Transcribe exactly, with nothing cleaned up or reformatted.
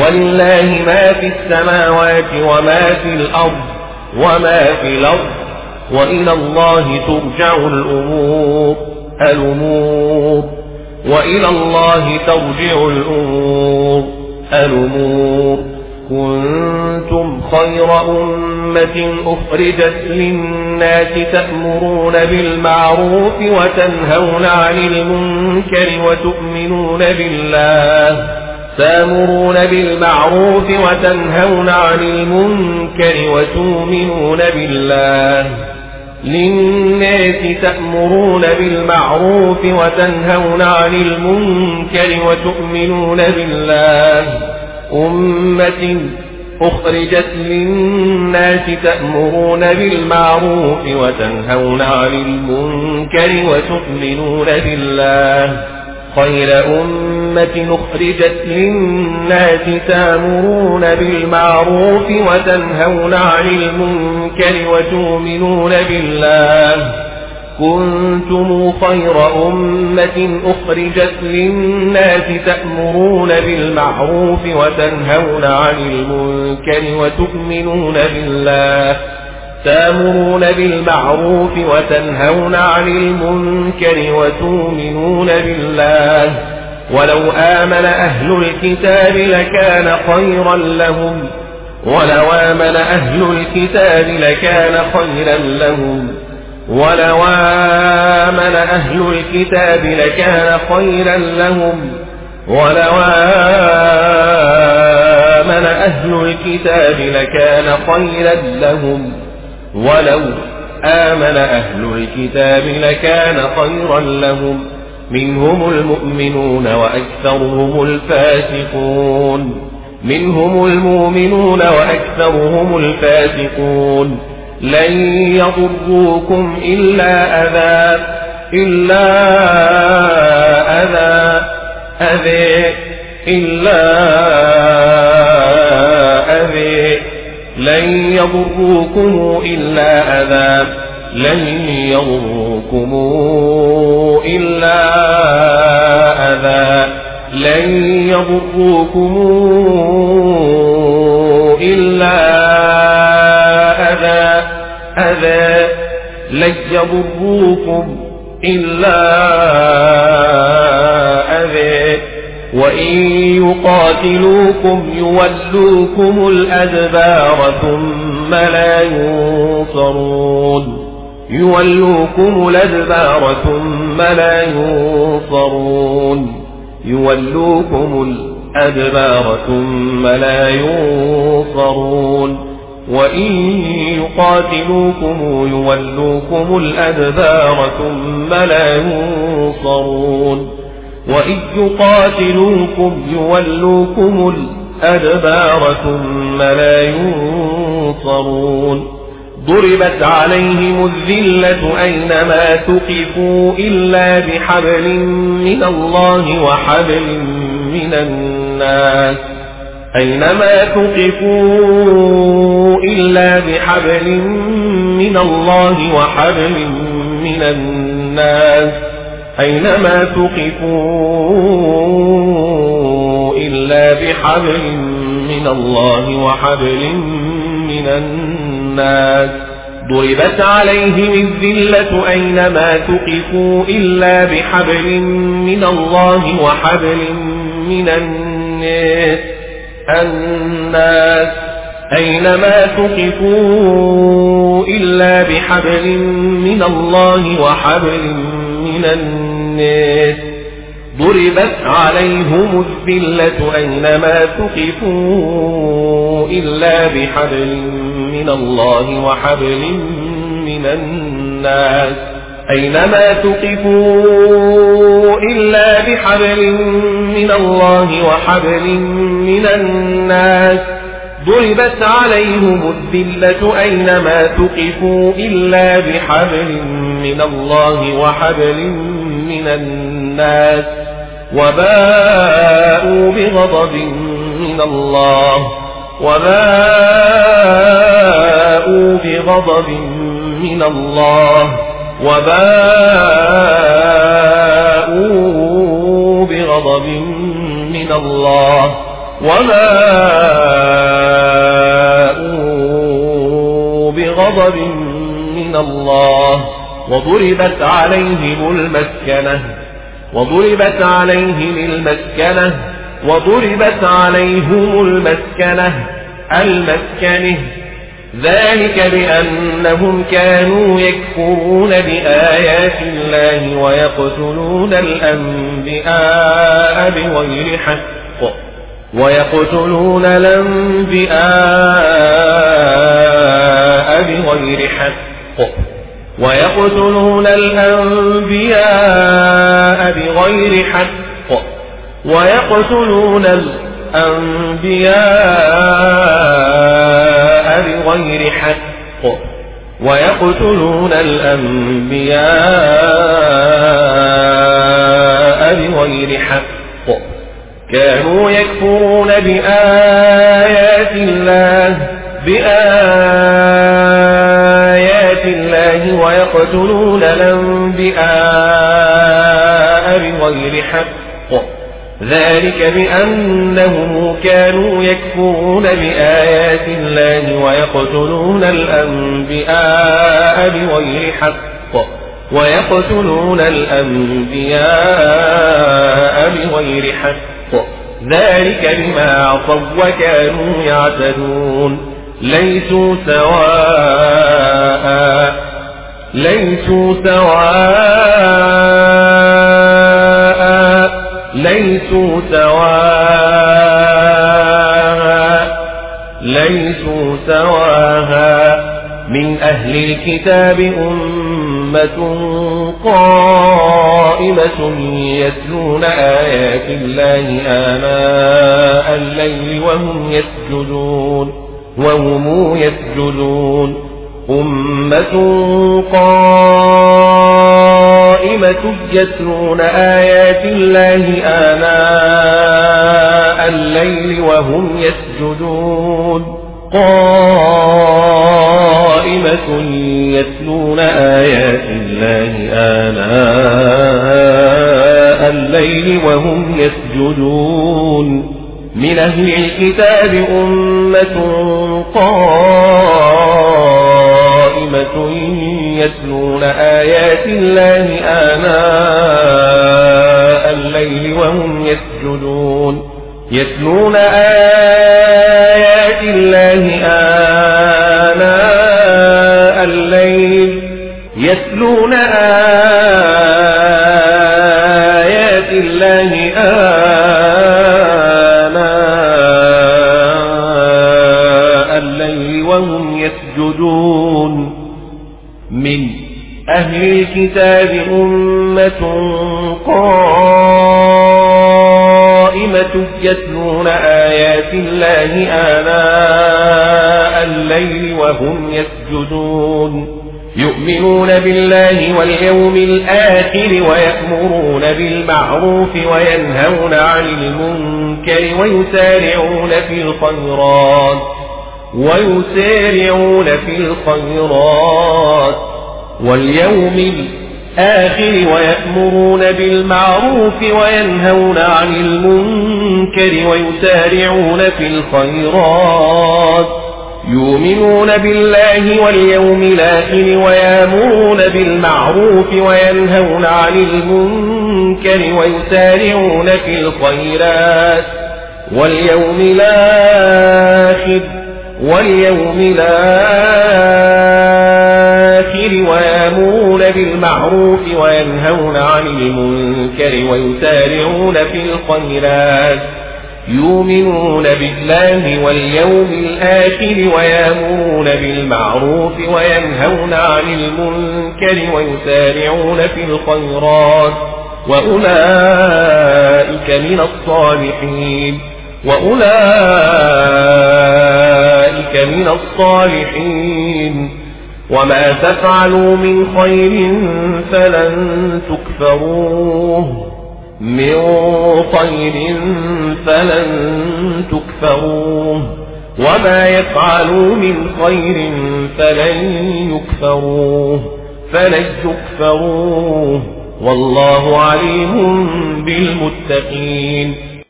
ولله ما في السماوات وما في الأرض وما في الأرض وإلى الله ترجع الأمور الأمور وإلى الله ترجع الأمور الأمور كنتم خير أمة أخرجت للناس تأمرون بالمعروف وتنهون عن المنكر وتؤمنون بالله تأمرون بالمعروف وتنهون عن المنكر وتؤمنون بالله للناس تأمرون بالمعروف وتنهون عن المنكر وتؤمنون بالله أمة أخرجت للناس تأمرون بالمعروف وتنهون عن المنكر وتؤمنون بالله خير أمة أخرجت للناس تأمرون بالمعروف وتنهون عن المنكر وتؤمنون بالله كنتم خير أمة أخرجت للناس تأمرون بالمعروف وتنهون عن المنكر وتؤمنون بالله تأمرون بالمعروف وتنهون عن المنكر وتؤمنون بالله ولو آمن أهل الكتاب لكان خيرا لهم ولو آمن أهل الكتاب لكان خيرا لهم ولو آمن أهل الكتاب لكان خيرا لهم ولو آمن أهل الكتاب لكان خيرا لهم ولو آمن أهل الكتاب لكان خيرا لهم منهم المؤمنون وأكثرهم الفاسقون منهم المؤمنون وأكثرهم الفاسقون لن يضروكم إلا أذى إلا أذى أذى إلا أذى لن يضروكم إلا أذى لن يضروكم إلا أذى لن يضروكم إلا أذى أذى لن يضروكم إلا أذى وإن يقاتلوكم يولوكم الأدبار ثم لا ينصرون يولوكم الأدبار ثم لا ينصرون يولوكم الأدبار ثم لا ينصرون وإن يقاتلوكم يولوكم الأدبار ثم لا ينصرون وإن يقاتلوكم يولوكم الأدبار ثم لا ينصرون ضربت عليهم الذلة أينما ثقفوا إلا بحبل من الله وحبل من الناس أينما ثقفوا إلا بحبل من الله وحبل من الناس أينما ثقفوا إلا بحبل من الله وحبل من الناس ضربت عليهم الذلة أينما ثقفوا إلا بحبل من الله وحبل من الناس الناس أينما ثقفوا إلا بحبل من الله وحبل من الناس ضربت عليهم الذلة أينما ثقفوا إلا بحبل من الله وحبل من الناس أينما ثقفوا إلا بحبل من الله وحبل من الناس ضربت عليهم الذلة أينما ثقفوا إلا بحبل من الله وحبل من الناس وباءوا بغضب من الله وباءوا بغضب من الله وباءوا بغضب من الله وباءوا بغضب من الله وضربت عليهم المسكنة وضربت عليهم المسكنة وضربت عليهم المسكنة المسكنة ذلك بأنهم كانوا يكفرون بآيات الله ويقتلون الأنبياء بغير حق ويقتلون الأنبياء بغير حق ويقتلون الأنبياء بغير حق ويقتلون الأنبياء بغير حق ويقتلون الأنبياء بغير حق كانوا يكفرون بآيات الله بآيات الله ويقتلون الأنبياء بغير حق ذلك بأنهم كانوا يكفرون بآيات الله ويقتلون الأنبياء بغير حق ويقتلون الأنبياء بغير حق ذلك بما عصوا وكانوا يعتدون ليسوا سواء ليسوا سواء ليسوا سواء ليسوا سواء من أهل الكتاب أمة قائمة يتلون آيات الله آناء الليل وهم يسجدون وهم يسجدون أمة قائمة يتلون آيات الله آناء الليل وهم يسجدون قائمة يتلون آيات الله آناء الليل وهم يسجدون من أهل الكتاب أمة قائمة يتلون آيات الله آناء الليل وهم يسجدون يتلون آيات الله آناء الليل يتلون آيات الله آناء الليل وهم يسجدون من أهل الكتاب أمة قائمة يتلون آيات الله آناء الليل وهم يسجدون يؤمنون بالله واليوم الآخر ويأمرون بالمعروف وينهون عن المنكر ويسارعون في الخيرات ويسارعون في الخيرات واليوم الآخر ويأمرون بالمعروف وينهون عن المنكر ويسارعون في الخيرات يؤمنون بالله واليوم الآخر ويأمرون بالمعروف وينهون عن المنكر ويسارعون في الخيرات واليوم الآخر واليوم الآخر ويأمرون بالمعروف وينهون عن المنكر ويسارعون في الخيرات يؤمنون بالله واليوم الآخر ويأمرون بالمعروف وينهون عن المنكر ويسارعون في الخيرات وأولئك من الصالحين وأولئك من الصالحين وما تفعلوا من خير فلن تكفروه من خير فلن تكفروه وما يفعلوا من خير فلن يكفروه فلن يكفروه والله عليم بالمتقين